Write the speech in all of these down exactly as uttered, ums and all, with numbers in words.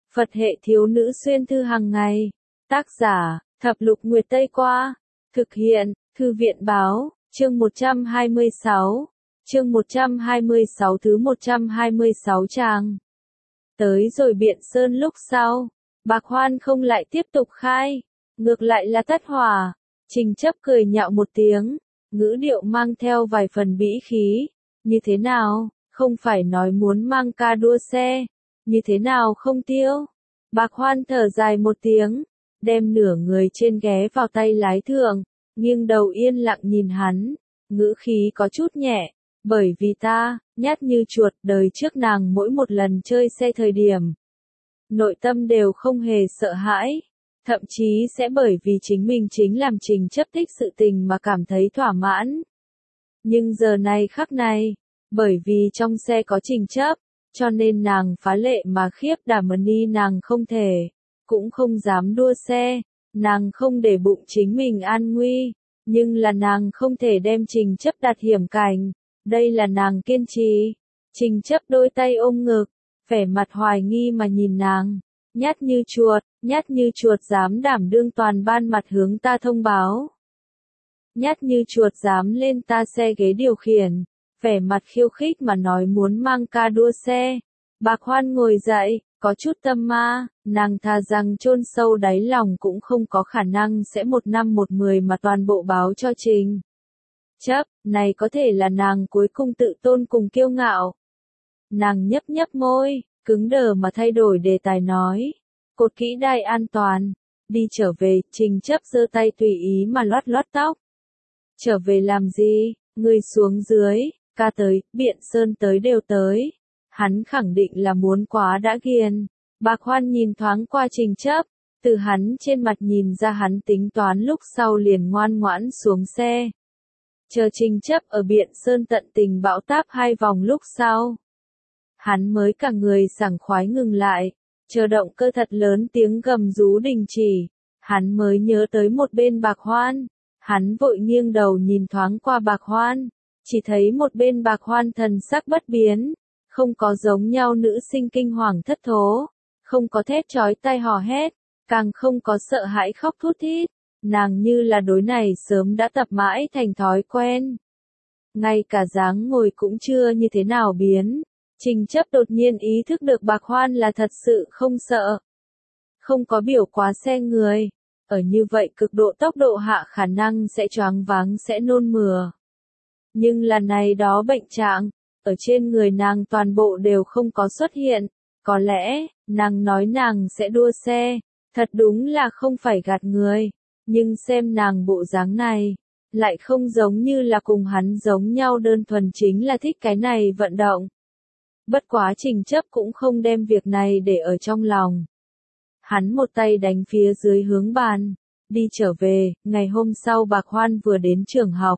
Phật hệ thiếu nữ xuyên thư hàng ngày. Tác giả, Thập Lục Nguyệt Tây Qua. Thực hiện, Thư viện Báo, chương một trăm hai mươi sáu. Chương một trăm hai mươi sáu thứ một trăm hai mươi sáu trang. Tới rồi Biện Sơn lúc sau, Bạc Hoan không lại tiếp tục khai, ngược lại là tắt hỏa. Trình Chấp cười nhạo một tiếng, ngữ điệu mang theo vài phần bĩ khí. Như thế nào, không phải nói muốn mang ca đua xe, như thế nào không tiêu. Bạc Hoan thở dài một tiếng, đem nửa người trên ghé vào tay lái thượng, nghiêng đầu yên lặng nhìn hắn, ngữ khí có chút nhẹ, bởi vì ta, nhát như chuột, đời trước nàng mỗi một lần chơi xe thời điểm. Nội tâm đều không hề sợ hãi, thậm chí sẽ bởi vì chính mình chính làm Trình Chấp thích sự tình mà cảm thấy thỏa mãn. Nhưng giờ này khắc này, bởi vì trong xe có Trình Chấp, cho nên nàng phá lệ mà khiếp đảm ni nàng không thể, cũng không dám đua xe, nàng không để bụng chính mình an nguy, nhưng là nàng không thể đem Trình Chấp đặt hiểm cảnh, đây là nàng kiên trì. Trình Chấp đôi tay ôm ngực, vẻ mặt hoài nghi mà nhìn nàng, nhát như chuột, nhát như chuột dám đảm đương toàn ban mặt hướng ta thông báo. Nhát như chuột dám lên ta xe ghế điều khiển, vẻ mặt khiêu khích mà nói muốn mang ca đua xe. Bạc Hoan ngồi dậy, có chút tâm ma, nàng thà rằng chôn sâu đáy lòng cũng không có khả năng sẽ một năm một mười mà toàn bộ báo cho Trình Chấp, này có thể là nàng cuối cùng tự tôn cùng kiêu ngạo. Nàng nhấp nhấp môi, cứng đờ mà thay đổi đề tài nói, cột kỹ đai an toàn, đi trở về. Trình Chấp giơ tay tùy ý mà loát loát tóc. Trở về làm gì, người xuống dưới, ca tới, Biện Sơn tới đều tới. Hắn khẳng định là muốn quá đã ghiền. Bạc Hoan nhìn thoáng qua Trình Chấp, từ hắn trên mặt nhìn ra hắn tính toán lúc sau liền ngoan ngoãn xuống xe. Chờ Trình Chấp ở Biện Sơn tận tình bão táp hai vòng lúc sau, hắn mới cả người sảng khoái ngừng lại, chờ động cơ thật lớn tiếng gầm rú đình chỉ, hắn mới nhớ tới một bên Bạc Hoan, hắn vội nghiêng đầu nhìn thoáng qua Bạc Hoan, chỉ thấy một bên Bạc Hoan thần sắc bất biến, không có giống nhau nữ sinh kinh hoàng thất thố, không có thét chói tai hò hét, càng không có sợ hãi khóc thút thít, nàng như là đối này sớm đã tập mãi thành thói quen. Ngay cả dáng ngồi cũng chưa như thế nào biến. Trình Chấp đột nhiên ý thức được Bạc Hoan là thật sự không sợ, không có biểu quá xe người, ở như vậy cực độ tốc độ hạ khả năng sẽ choáng váng sẽ nôn mửa. Nhưng là này đó bệnh trạng, ở trên người nàng toàn bộ đều không có xuất hiện, có lẽ, nàng nói nàng sẽ đua xe, thật đúng là không phải gạt người, nhưng xem nàng bộ dáng này, lại không giống như là cùng hắn giống nhau đơn thuần chính là thích cái này vận động. Bất quá Trình Chấp cũng không đem việc này để ở trong lòng. Hắn một tay đánh phía dưới hướng bàn, đi trở về. Ngày hôm sau Bạc Hoan vừa đến trường học,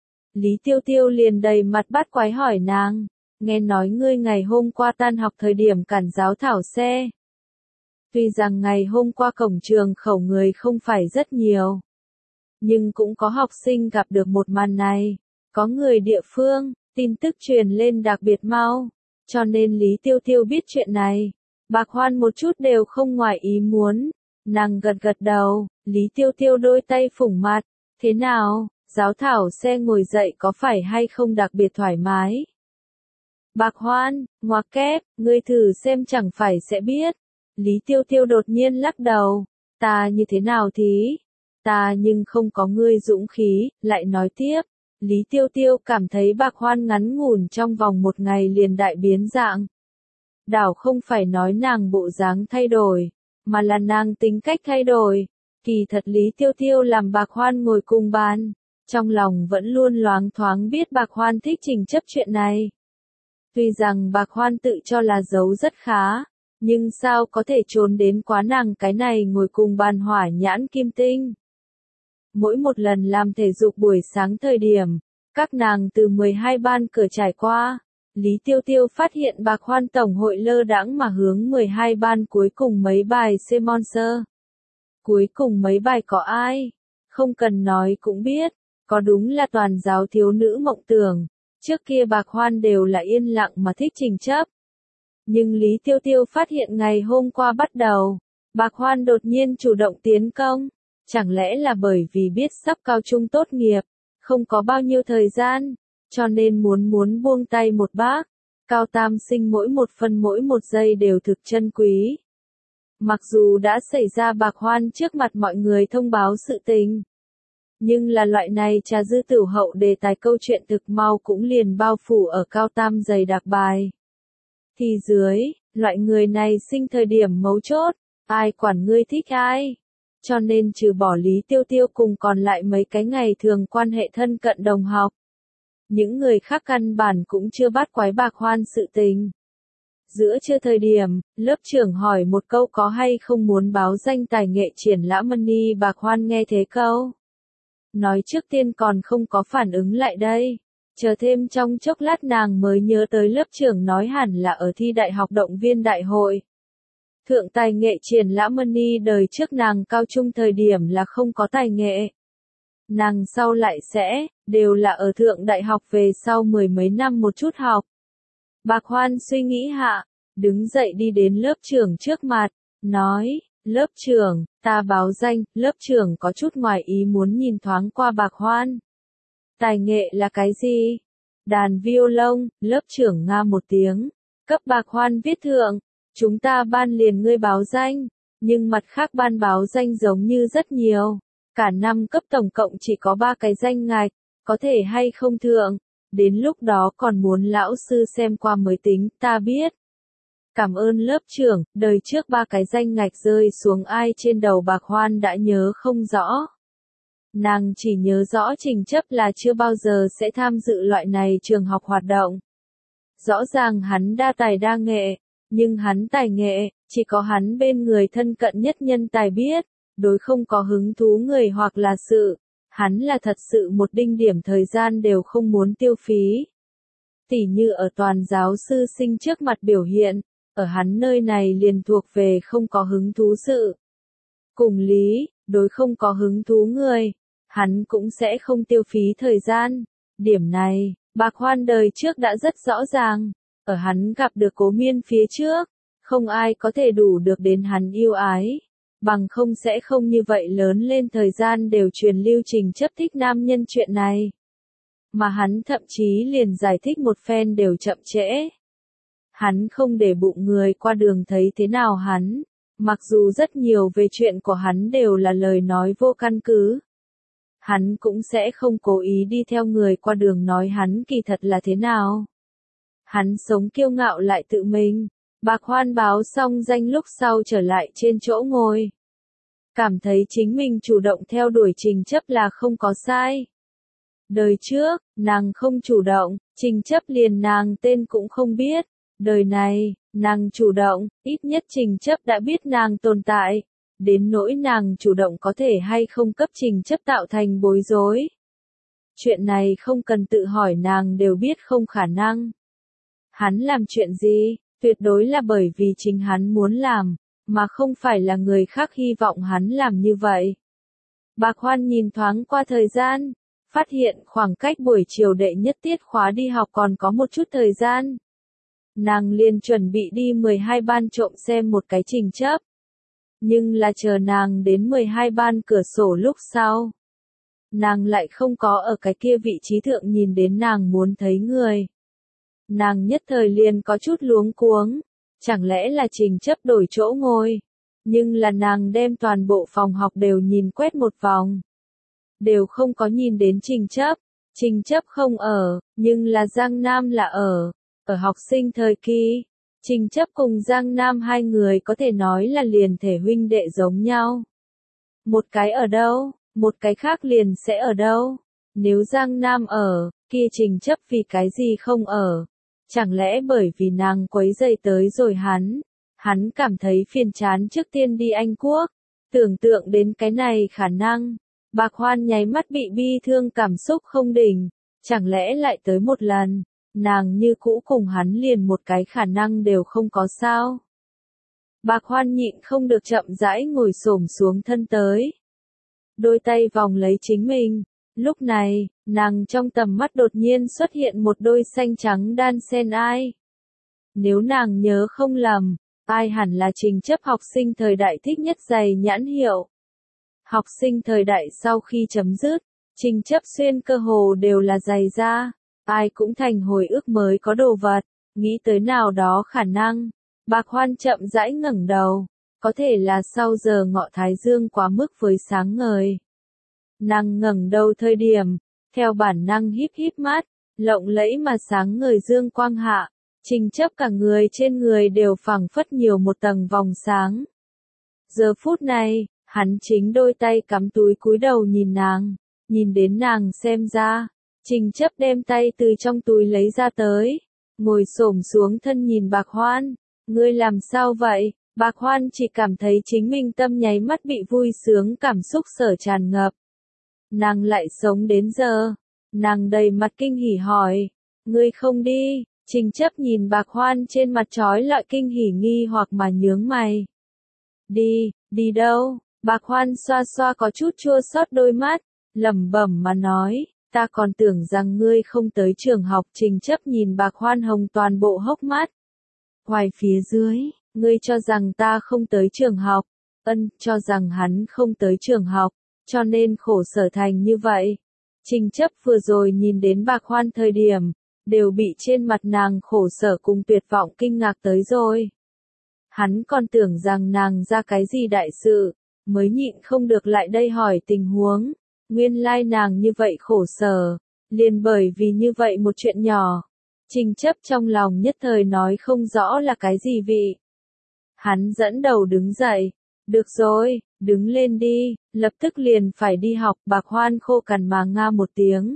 Lý Tiêu Tiêu liền đầy mặt bắt quái hỏi nàng, nghe nói ngươi ngày hôm qua tan học thời điểm cản giáo thảo xe. Tuy rằng ngày hôm qua cổng trường khẩu người không phải rất nhiều, nhưng cũng có học sinh gặp được một màn này, có người địa phương, tin tức truyền lên đặc biệt mau, cho nên Lý Tiêu Tiêu biết chuyện này. Bạc Hoan một chút đều không ngoài ý muốn, nàng gật gật đầu. Lý Tiêu Tiêu đôi tay phủng mặt, thế nào, giáo thảo xe ngồi dậy có phải hay không đặc biệt thoải mái? Bạc Hoan, ngoặc kép, ngươi thử xem chẳng phải sẽ biết. Lý Tiêu Tiêu đột nhiên lắc đầu, ta như thế nào thí? Ta nhưng không có ngươi dũng khí. Lại nói tiếp, Lý Tiêu Tiêu cảm thấy Bạc Hoan ngắn ngủn trong vòng một ngày liền đại biến dạng. Đảo không phải nói nàng bộ dáng thay đổi, mà là nàng tính cách thay đổi. Kỳ thật Lý Tiêu Tiêu làm Bạc Hoan ngồi cùng bàn, trong lòng vẫn luôn loáng thoáng biết Bạc Hoan thích Trình Chấp chuyện này. Tuy rằng Bạc Hoan tự cho là giấu rất khá, nhưng sao có thể trốn đến quá nàng cái này ngồi cùng bàn hỏa nhãn kim tinh. Mỗi một lần làm thể dục buổi sáng thời điểm, các nàng từ mười hai ban cửa trải qua, Lý Tiêu Tiêu phát hiện Bạc Hoan tổng hội lơ đãng mà hướng mười hai ban cuối cùng mấy bài C-Monster. Cuối cùng mấy bài có ai? Không cần nói cũng biết, có đúng là toàn giáo thiếu nữ mộng tưởng. Trước kia Bạc Hoan đều là yên lặng mà thích Trình Chấp. Nhưng Lý Tiêu Tiêu phát hiện ngày hôm qua bắt đầu, Bạc Hoan đột nhiên chủ động tiến công. Chẳng lẽ là bởi vì biết sắp cao trung tốt nghiệp, không có bao nhiêu thời gian, cho nên muốn muốn buông tay một bác. Cao tam sinh mỗi một phân mỗi một giây đều thực chân quý. Mặc dù đã xảy ra Bạc Hoan trước mặt mọi người thông báo sự tình, nhưng là loại này trà dư tửu hậu đề tài câu chuyện thực mau cũng liền bao phủ ở cao tam dày đặc bài. Thì dưới, loại người này sinh thời điểm mấu chốt, ai quản ngươi thích ai. Cho nên trừ bỏ Lý Tiêu Tiêu cùng còn lại mấy cái ngày thường quan hệ thân cận đồng học. Những người khác căn bản cũng chưa bắt quái Bạc Hoan sự tình. Giữa trưa thời điểm, lớp trưởng hỏi một câu có hay không muốn báo danh tài nghệ triển lãm money. Bạc Hoan nghe thế câu nói trước tiên còn không có phản ứng lại đây. Chờ thêm trong chốc lát nàng mới nhớ tới lớp trưởng nói hẳn là ở thi đại học động viên đại hội. Thượng tài nghệ triển lãm money đời trước nàng cao trung thời điểm là không có tài nghệ. Nàng sau lại sẽ, đều là ở thượng đại học về sau mười mấy năm một chút học. Bạc Hoan suy nghĩ hạ, đứng dậy đi đến lớp trưởng trước mặt, nói, lớp trưởng, ta báo danh. Lớp trưởng có chút ngoài ý muốn nhìn thoáng qua Bạc Hoan. Tài nghệ là cái gì? Đàn violon. Lớp trưởng nga một tiếng, cấp Bạc Hoan viết thượng, chúng ta ban liền ngươi báo danh, nhưng mặt khác ban báo danh giống như rất nhiều. Cả năm cấp tổng cộng chỉ có ba cái danh ngạch, có thể hay không thượng, đến lúc đó còn muốn lão sư xem qua mới tính. Ta biết. Cảm ơn lớp trưởng. Đời trước ba cái danh ngạch rơi xuống ai trên đầu Bạc Hoan đã nhớ không rõ. Nàng chỉ nhớ rõ Trình Chấp là chưa bao giờ sẽ tham dự loại này trường học hoạt động. Rõ ràng hắn đa tài đa nghệ, nhưng hắn tài nghệ, chỉ có hắn bên người thân cận nhất nhân tài biết, đối không có hứng thú người hoặc là sự, hắn là thật sự một đinh điểm thời gian đều không muốn tiêu phí. Tỉ như ở toàn giáo sư sinh trước mặt biểu hiện, ở hắn nơi này liền thuộc về không có hứng thú sự. Cùng lý, đối không có hứng thú người, hắn cũng sẽ không tiêu phí thời gian. Điểm này, Bạc Hoan đời trước đã rất rõ ràng, ở hắn gặp được Cố Miên phía trước, không ai có thể đủ được đến hắn yêu ái. Bằng không sẽ không như vậy lớn lên thời gian đều truyền lưu Trình Chấp thích nam nhân chuyện này. Mà hắn thậm chí liền giải thích một phen đều chậm trễ. Hắn không để bụng người qua đường thấy thế nào hắn, mặc dù rất nhiều về chuyện của hắn đều là lời nói vô căn cứ. Hắn cũng sẽ không cố ý đi theo người qua đường nói hắn kỳ thật là thế nào. Hắn sống kiêu ngạo lại tự mình. Bạc Hoan báo xong danh lúc sau trở lại trên chỗ ngồi. Cảm thấy chính mình chủ động theo đuổi Trình Chấp là không có sai. Đời trước, nàng không chủ động, Trình Chấp liền nàng tên cũng không biết. Đời này, nàng chủ động, ít nhất Trình Chấp đã biết nàng tồn tại. Đến nỗi nàng chủ động có thể hay không cấp Trình Chấp tạo thành bối rối. Chuyện này không cần tự hỏi nàng đều biết không khả năng. Hắn làm chuyện gì, tuyệt đối là bởi vì chính hắn muốn làm, mà không phải là người khác hy vọng hắn làm như vậy. Bạc Hoan nhìn thoáng qua thời gian, phát hiện khoảng cách buổi chiều đệ nhất tiết khóa đi học còn có một chút thời gian. Nàng liền chuẩn bị đi mười hai ban trộm xem một cái Trình Chấp. Nhưng là chờ nàng đến mười hai ban cửa sổ lúc sau. Nàng lại không có ở cái kia vị trí thượng nhìn đến nàng muốn thấy người. Nàng nhất thời liền có chút luống cuống. Chẳng lẽ là Trình Chấp đổi chỗ ngồi? Nhưng là nàng đem toàn bộ phòng học đều nhìn quét một vòng. Đều không có nhìn đến Trình Chấp. Trình Chấp không ở, nhưng là Giang Nam là ở. Ở học sinh thời kỳ, Trình Chấp cùng Giang Nam hai người có thể nói là liền thể huynh đệ giống nhau. Một cái ở đâu, một cái khác liền sẽ ở đâu. Nếu Giang Nam ở, kia Trình Chấp vì cái gì không ở? Chẳng lẽ bởi vì nàng quấy rầy tới rồi hắn? Hắn cảm thấy phiền chán trước tiên đi Anh Quốc. Tưởng tượng đến cái này khả năng. Bạc Hoan nháy mắt bị bi thương cảm xúc không đỉnh. Chẳng lẽ lại tới một lần, nàng như cũ cùng hắn liền một cái khả năng đều không có sao? Bạc Hoan nhịn không được chậm rãi ngồi xổm xuống thân tới. Đôi tay vòng lấy chính mình. Lúc này, nàng trong tầm mắt đột nhiên xuất hiện một đôi xanh trắng đan sen ai. Nếu nàng nhớ không lầm, ai hẳn là Trình Chấp học sinh thời đại thích nhất giày nhãn hiệu. Học sinh thời đại sau khi chấm dứt, Trình Chấp xuyên cơ hồ đều là giày da, ai cũng thành hồi ức mới có đồ vật, nghĩ tới nào đó khả năng. Bạc Hoan chậm rãi ngẩng đầu, có thể là sau giờ ngọ thái dương quá mức với sáng ngời. Nàng ngẩng đầu thời điểm, theo bản năng híp híp mắt, lộng lẫy mà sáng ngời dương quang hạ, Trình Chấp cả người trên người đều phảng phất nhiều một tầng vòng sáng. Giờ phút này, hắn chính đôi tay cắm túi cúi đầu nhìn nàng, nhìn đến nàng xem ra, Trình Chấp đem tay từ trong túi lấy ra tới, ngồi xổm xuống thân nhìn Bạc Hoan, ngươi làm sao vậy? Bạc Hoan chỉ cảm thấy chính mình tâm nháy mắt bị vui sướng cảm xúc sở tràn ngập. Nàng lại sống đến giờ, nàng đầy mặt kinh hỉ hỏi, ngươi không đi? Trình Chấp nhìn Bạc Hoan trên mặt trói lọi kinh hỉ nghi hoặc mà nhướng mày. Đi, đi đâu? Bạc Hoan xoa xoa có chút chua xót đôi mắt, lẩm bẩm mà nói, ta còn tưởng rằng ngươi không tới trường học. Trình Chấp nhìn Bạc Hoan hồng toàn bộ hốc mắt. Hoài phía dưới, ngươi cho rằng ta không tới trường học, ân, cho rằng hắn không tới trường học, cho nên khổ sở thành như vậy. Trình Chấp vừa rồi nhìn đến Bạc Hoan thời điểm, đều bị trên mặt nàng khổ sở cùng tuyệt vọng kinh ngạc tới rồi. Hắn còn tưởng rằng nàng ra cái gì đại sự, mới nhịn không được lại đây hỏi tình huống. Nguyên lai nàng như vậy khổ sở, liền bởi vì như vậy một chuyện nhỏ. Trình Chấp trong lòng nhất thời nói không rõ là cái gì vị. Hắn dẫn đầu đứng dậy, được rồi, đứng lên đi, lập tức liền phải đi học. Bạc Hoan khô cằn mà nga một tiếng.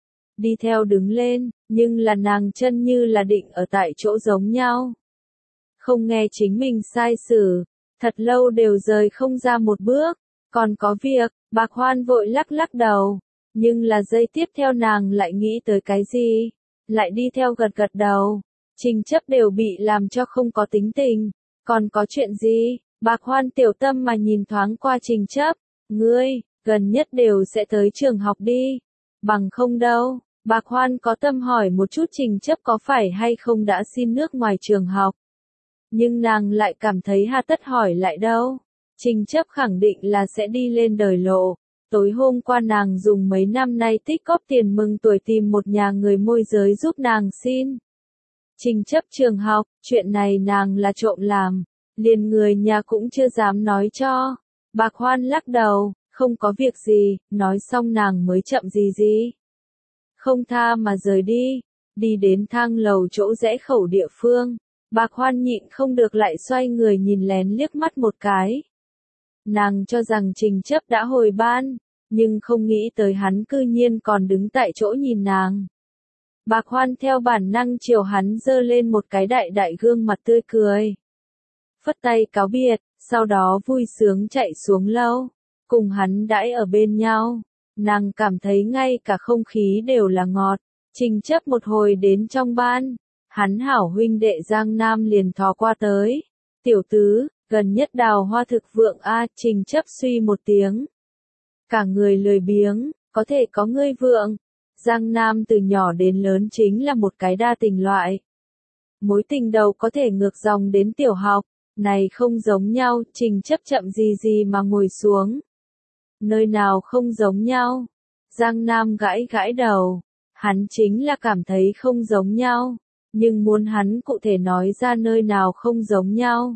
Đi theo đứng lên, nhưng là nàng chân như là định ở tại chỗ giống nhau. Không nghe chính mình sai xử, thật lâu đều rời không ra một bước, còn có việc. Bạc Hoan vội lắc lắc đầu, nhưng là giây tiếp theo nàng lại nghĩ tới cái gì, lại đi theo gật gật đầu. Trình Chấp đều bị làm cho không có tính tình, còn có chuyện gì? Bạc Hoan tiểu tâm mà nhìn thoáng qua Trình Chấp, ngươi, gần nhất đều sẽ tới trường học đi, bằng không đâu. Bạc Hoan có tâm hỏi một chút Trình Chấp có phải hay không đã xin nước ngoài trường học, nhưng nàng lại cảm thấy hà tất hỏi lại đâu. Trình Chấp khẳng định là sẽ đi lên đời lộ. Tối hôm qua nàng dùng mấy năm nay tích góp tiền mừng tuổi tìm một nhà người môi giới giúp nàng xin Trình Chấp trường học, chuyện này nàng là trộm làm, liền người nhà cũng chưa dám nói cho. Bạc Hoan lắc đầu, không có việc gì, nói xong nàng mới chậm gì gì. Không tha mà rời đi, đi đến thang lầu chỗ rẽ khẩu địa phương. Bạc Hoan nhịn không được lại xoay người nhìn lén liếc mắt một cái. Nàng cho rằng Trình Chấp đã hồi ban, nhưng không nghĩ tới hắn cư nhiên còn đứng tại chỗ nhìn nàng. Bạc Hoan theo bản năng chiều hắn giơ lên một cái đại đại gương mặt tươi cười. Phất tay cáo biệt, sau đó vui sướng chạy xuống lâu, cùng hắn đãi ở bên nhau. Nàng cảm thấy ngay cả không khí đều là ngọt. Trình Chấp một hồi đến trong ban, hắn hảo huynh đệ Giang Nam liền thò qua tới. Tiểu tứ, gần nhất đào hoa thực vượng a. Trình Chấp suy một tiếng. Cả người lười biếng, có thể có ngươi vượng. Giang Nam từ nhỏ đến lớn chính là một cái đa tình loại. Mối tình đầu có thể ngược dòng đến tiểu học, này không giống nhau. Trình Chấp chậm gì gì mà ngồi xuống. Nơi nào không giống nhau? Giang Nam gãi gãi đầu, hắn chính là cảm thấy không giống nhau, nhưng muốn hắn cụ thể nói ra nơi nào không giống nhau.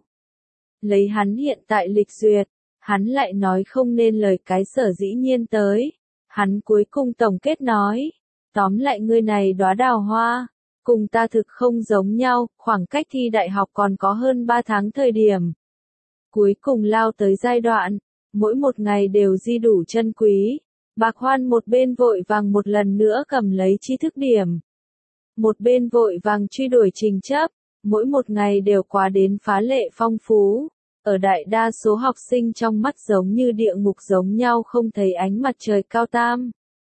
Lấy hắn hiện tại lịch duyệt, hắn lại nói không nên lời cái sở dĩ nhiên tới. Hắn cuối cùng tổng kết nói, tóm lại ngươi này đóa đào hoa, cùng ta thực không giống nhau, khoảng cách thi đại học còn có hơn ba tháng thời điểm. Cuối cùng lao tới giai đoạn, mỗi một ngày đều di đủ chân quý. Bạc Hoan một bên vội vàng một lần nữa cầm lấy tri thức điểm, một bên vội vàng truy đuổi Trình Chấp, mỗi một ngày đều quá đến phá lệ phong phú. Ở đại đa số học sinh trong mắt giống như địa ngục giống nhau không thấy ánh mặt trời cao tam.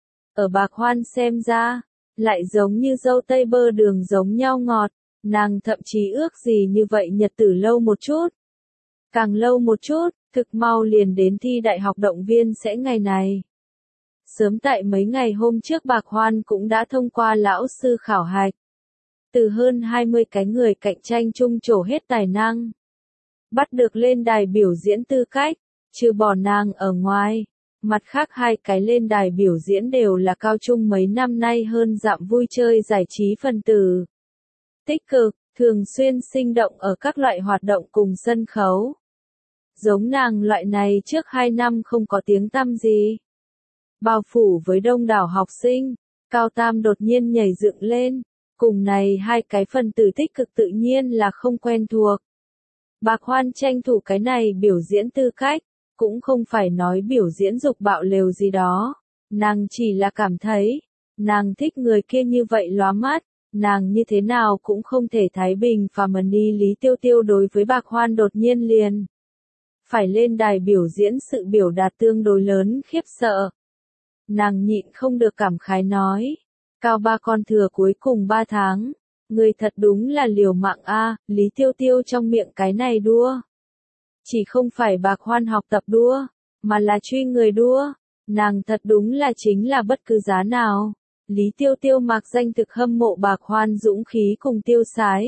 Ở Bạc Hoan xem ra, lại giống như dâu tây bơ đường giống nhau ngọt, nàng thậm chí ước gì như vậy nhật tử lâu một chút. Càng lâu một chút, thực mau liền đến thi đại học động viên sẽ ngày này. Sớm tại mấy ngày hôm trước Bạc Hoan cũng đã thông qua lão sư khảo hạch. từ hơn hai mươi cái người cạnh tranh chung trổ hết tài năng. Bắt được lên đài biểu diễn tư cách, trừ bỏ nàng ở ngoài. Mặt khác hai cái lên đài biểu diễn đều là cao trung mấy năm nay hơn dặm vui chơi giải trí phần tử. Tích cực, thường xuyên sinh động ở các loại hoạt động cùng sân khấu. Giống nàng loại này trước hai năm không có tiếng tăm gì. Bao phủ với đông đảo học sinh, Cao Tam đột nhiên nhảy dựng lên, cùng này hai cái phần tử tích cực tự nhiên là không quen thuộc. Bạc Hoan tranh thủ cái này biểu diễn tư cách, cũng không phải nói biểu diễn dục bạo lều gì đó, nàng chỉ là cảm thấy, nàng thích người kia như vậy lóa mắt, nàng như thế nào cũng không thể thái bình và mần đi Lý Tiêu Tiêu đối với Bạc Hoan đột nhiên liền. Phải lên đài biểu diễn sự biểu đạt tương đối lớn khiếp sợ. Nàng nhịn không được cảm khái nói, Cao ba con thừa cuối cùng ba tháng, người thật đúng là liều mạng a. Lý Tiêu Tiêu trong miệng cái này đua. Chỉ không phải Bạc Hoan học tập đua, mà là truy người đua, nàng thật đúng là chính là bất cứ giá nào. Lý Tiêu Tiêu mặc danh thực hâm mộ Bạc Hoan dũng khí cùng tiêu sái.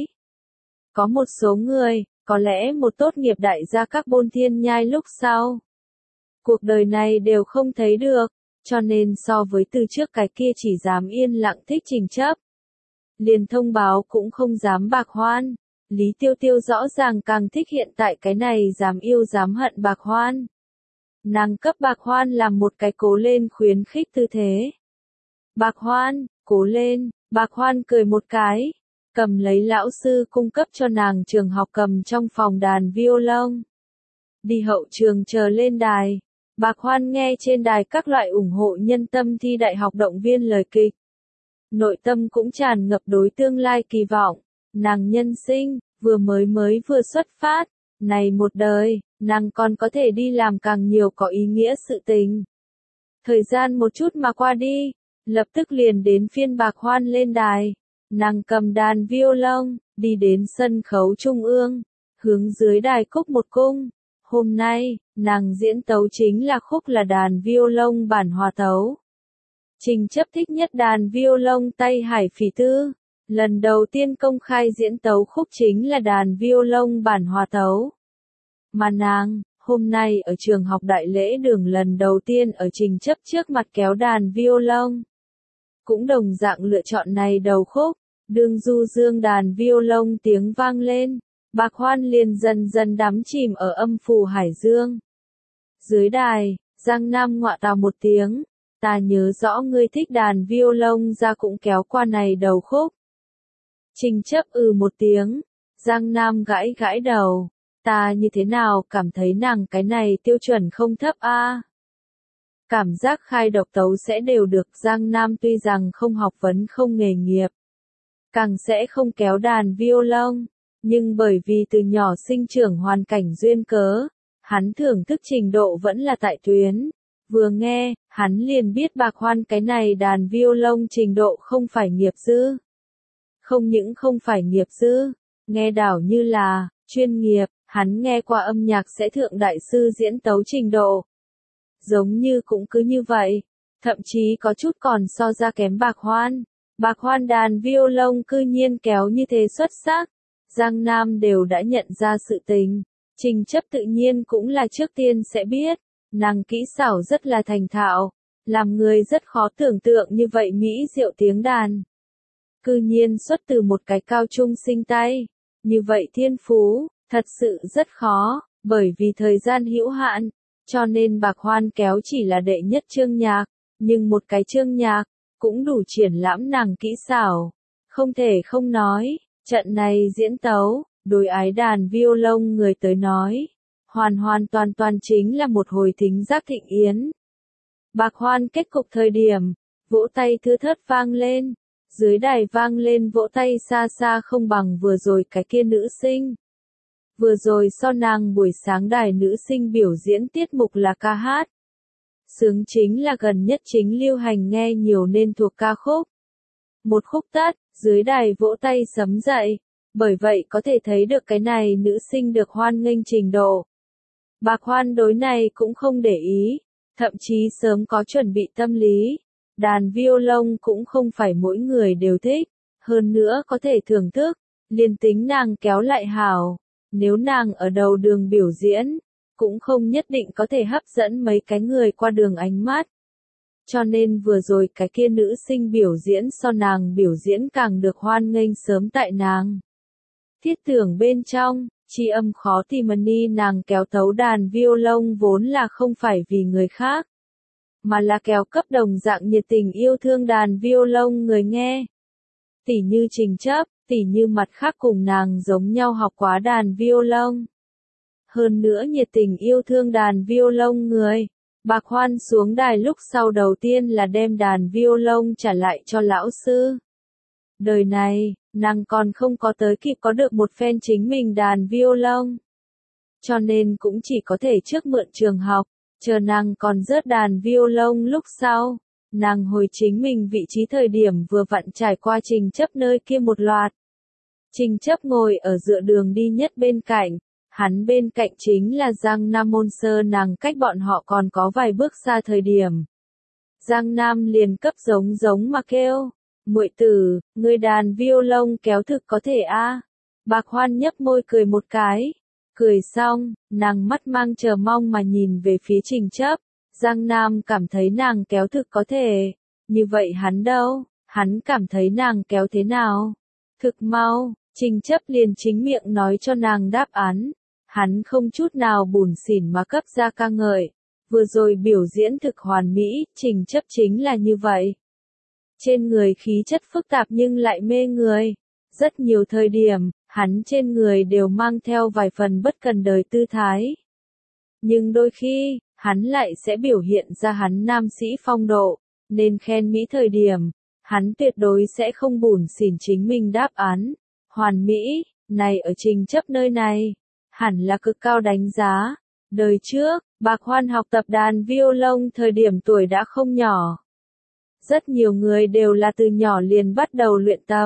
Có một số người, có lẽ một tốt nghiệp đại gia các bôn thiên nhai lúc sau. Cuộc đời này đều không thấy được, cho nên so với từ trước cái kia chỉ dám yên lặng thích Trình Chấp. Liền thông báo cũng không dám Bạc Hoan. Lý Tiêu Tiêu rõ ràng càng thích hiện tại cái này dám yêu dám hận Bạc Hoan. Nàng cấp Bạc Hoan làm một cái cố lên khuyến khích tư thế. Bạc Hoan, cố lên, Bạc Hoan cười một cái, cầm lấy lão sư cung cấp cho nàng trường học cầm trong phòng đàn violon. Đi hậu trường chờ lên đài, Bạc Hoan nghe trên đài các loại ủng hộ nhân tâm thi đại học động viên lời kịch. Nội tâm cũng tràn ngập đối tương lai kỳ vọng, nàng nhân sinh, vừa mới mới vừa xuất phát, này một đời, nàng còn có thể đi làm càng nhiều có ý nghĩa sự tình. Thời gian một chút mà qua đi, lập tức liền đến phiên Bạc Hoan lên đài, nàng cầm đàn violon, đi đến sân khấu trung ương, hướng dưới đài khúc một cung. Hôm nay, nàng diễn tấu chính là khúc là đàn violon bản hòa tấu. Trình Chấp thích nhất đàn violon tay Hải Phỉ Tư, lần đầu tiên công khai diễn tấu khúc chính là đàn violon bản hòa tấu. Mà nàng, hôm nay ở trường học đại lễ đường lần đầu tiên ở Trình Chấp trước mặt kéo đàn violon. Cũng đồng dạng lựa chọn này đầu khúc, đương du dương đàn violon tiếng vang lên, Bạc Hoan liền dần dần đắm chìm ở âm phủ hải dương. Dưới đài, Giang Nam ngọa tào một tiếng, ta nhớ rõ ngươi thích đàn violon ra cũng kéo qua này đầu khúc. Trình Chấp ừ một tiếng, Giang Nam gãi gãi đầu, ta như thế nào cảm thấy nàng cái này tiêu chuẩn không thấp a. Cảm giác khai độc tấu sẽ đều được. Giang Nam tuy rằng không học vấn không nghề nghiệp, càng sẽ không kéo đàn violon, nhưng bởi vì từ nhỏ sinh trưởng hoàn cảnh duyên cớ, hắn thưởng thức trình độ vẫn là tại tuyến. Vừa nghe, hắn liền biết Bạc Hoan cái này đàn violon trình độ không phải nghiệp dư. Không những không phải nghiệp dư, nghe đảo như là chuyên nghiệp, hắn nghe qua âm nhạc sẽ thượng đại sư diễn tấu trình độ. Giống như cũng cứ như vậy, thậm chí có chút còn so ra kém Bạc Hoan. Bạc Hoan đàn violon cư nhiên kéo như thế xuất sắc, Giang Nam đều đã nhận ra sự tình. Trình Chấp tự nhiên cũng là trước tiên sẽ biết, nàng kỹ xảo rất là thành thạo, làm người rất khó tưởng tượng như vậy mỹ diệu tiếng đàn. Cư nhiên xuất từ một cái cao trung sinh tay, như vậy thiên phú, thật sự rất khó, bởi vì thời gian hữu hạn, cho nên Bạc Hoan kéo chỉ là đệ nhất chương nhạc, nhưng một cái chương nhạc, cũng đủ triển lãm nàng kỹ xảo. Không thể không nói, trận này diễn tấu, đối ái đàn violon người tới nói, hoàn hoàn toàn toàn chính là một hồi thính giác thịnh yến. Bạc Hoan kết cục thời điểm, vỗ tay thưa thớt vang lên, dưới đài vang lên vỗ tay xa xa không bằng vừa rồi cái kia nữ sinh. Vừa rồi so nàng buổi sáng đài nữ sinh biểu diễn tiết mục là ca hát. Sướng chính là gần nhất chính lưu hành nghe nhiều nên thuộc ca khúc. Một khúc tắt, dưới đài vỗ tay sấm dậy, bởi vậy có thể thấy được cái này nữ sinh được hoan nghênh trình độ. Bạc Hoan đối này cũng không để ý, thậm chí sớm có chuẩn bị tâm lý. Đàn violon cũng không phải mỗi người đều thích, Hơn nữa có thể thưởng thức, liền tính nàng kéo lại hảo, nếu nàng ở đầu đường biểu diễn, cũng không nhất định có thể hấp dẫn mấy cái người qua đường ánh mắt. Cho nên vừa rồi cái kia nữ sinh biểu diễn so nàng biểu diễn càng được hoan nghênh sớm tại nàng. Thiết tưởng bên trong, tri âm khó tìm ni nàng kéo tấu đàn violon vốn là không phải vì người khác, mà là kéo cấp đồng dạng nhiệt tình yêu thương đàn violon người nghe. Tỉ như Trình Chấp, tỉ như mặt khác cùng nàng giống nhau học quá đàn violon. Hơn nữa nhiệt tình yêu thương đàn violon người. Bạc Hoan xuống đài lúc sau đầu tiên là đem đàn violon trả lại cho lão sư. Đời này, nàng còn không có tới kịp có được một phen chính mình đàn violon. Cho nên cũng chỉ có thể trước mượn trường học, chờ nàng còn rớt đàn violon lúc sau. Nàng hồi chính mình vị trí thời điểm vừa vặn trải qua Trình Chấp nơi kia một loạt. Trình Chấp ngồi ở dựa đường đi nhất bên cạnh. Hắn bên cạnh chính là Giang Nam Môn Sơ, nàng cách bọn họ còn có vài bước xa thời điểm. Giang Nam liền cấp giống giống mà kêu, muội tử, người đàn violon kéo thực có thể a? À? Bạc Hoan nhấp môi cười một cái, cười xong, nàng mắt mang chờ mong mà nhìn về phía Trình Chấp. Giang Nam cảm thấy nàng kéo thực có thể, như vậy hắn đâu, hắn cảm thấy nàng kéo thế nào? Thực mau, Trình Chấp liền chính miệng nói cho nàng đáp án. Hắn không chút nào bủn xỉn mà cấp ra ca ngợi, vừa rồi biểu diễn thực hoàn mỹ, Trình Chấp chính là như vậy. Trên người khí chất phức tạp nhưng lại mê người, rất nhiều thời điểm, hắn trên người đều mang theo vài phần bất cần đời tư thái. Nhưng đôi khi, hắn lại sẽ biểu hiện ra hắn nam sĩ phong độ, nên khen mỹ thời điểm, hắn tuyệt đối sẽ không bủn xỉn chính mình đáp án. Hoàn mỹ, này ở Trình Chấp nơi này, hẳn là cực cao đánh giá. Đời trước, Bạc Hoan học tập đàn violon thời điểm tuổi đã không nhỏ. Rất nhiều người đều là từ nhỏ liền bắt đầu luyện tập.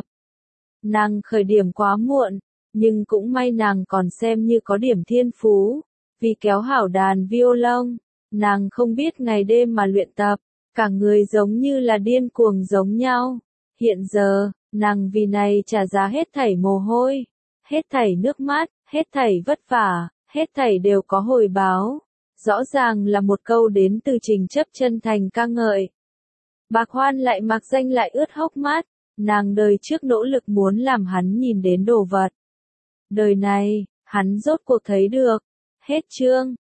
Nàng khởi điểm quá muộn, nhưng cũng may nàng còn xem như có điểm thiên phú. Vì kéo hảo đàn violon, nàng không biết ngày đêm mà luyện tập, cả người giống như là điên cuồng giống nhau. Hiện giờ, nàng vì này trả giá hết thảy mồ hôi, hết thảy nước mắt, hết thảy vất vả, hết thảy đều có hồi báo. Rõ ràng là một câu đến từ Trình Chấp chân thành ca ngợi. Bạc Hoan lại mặc danh lại ướt hốc mắt, nàng đời trước nỗ lực muốn làm hắn nhìn đến đồ vật. Đời này, hắn rốt cuộc thấy được. Hết chương.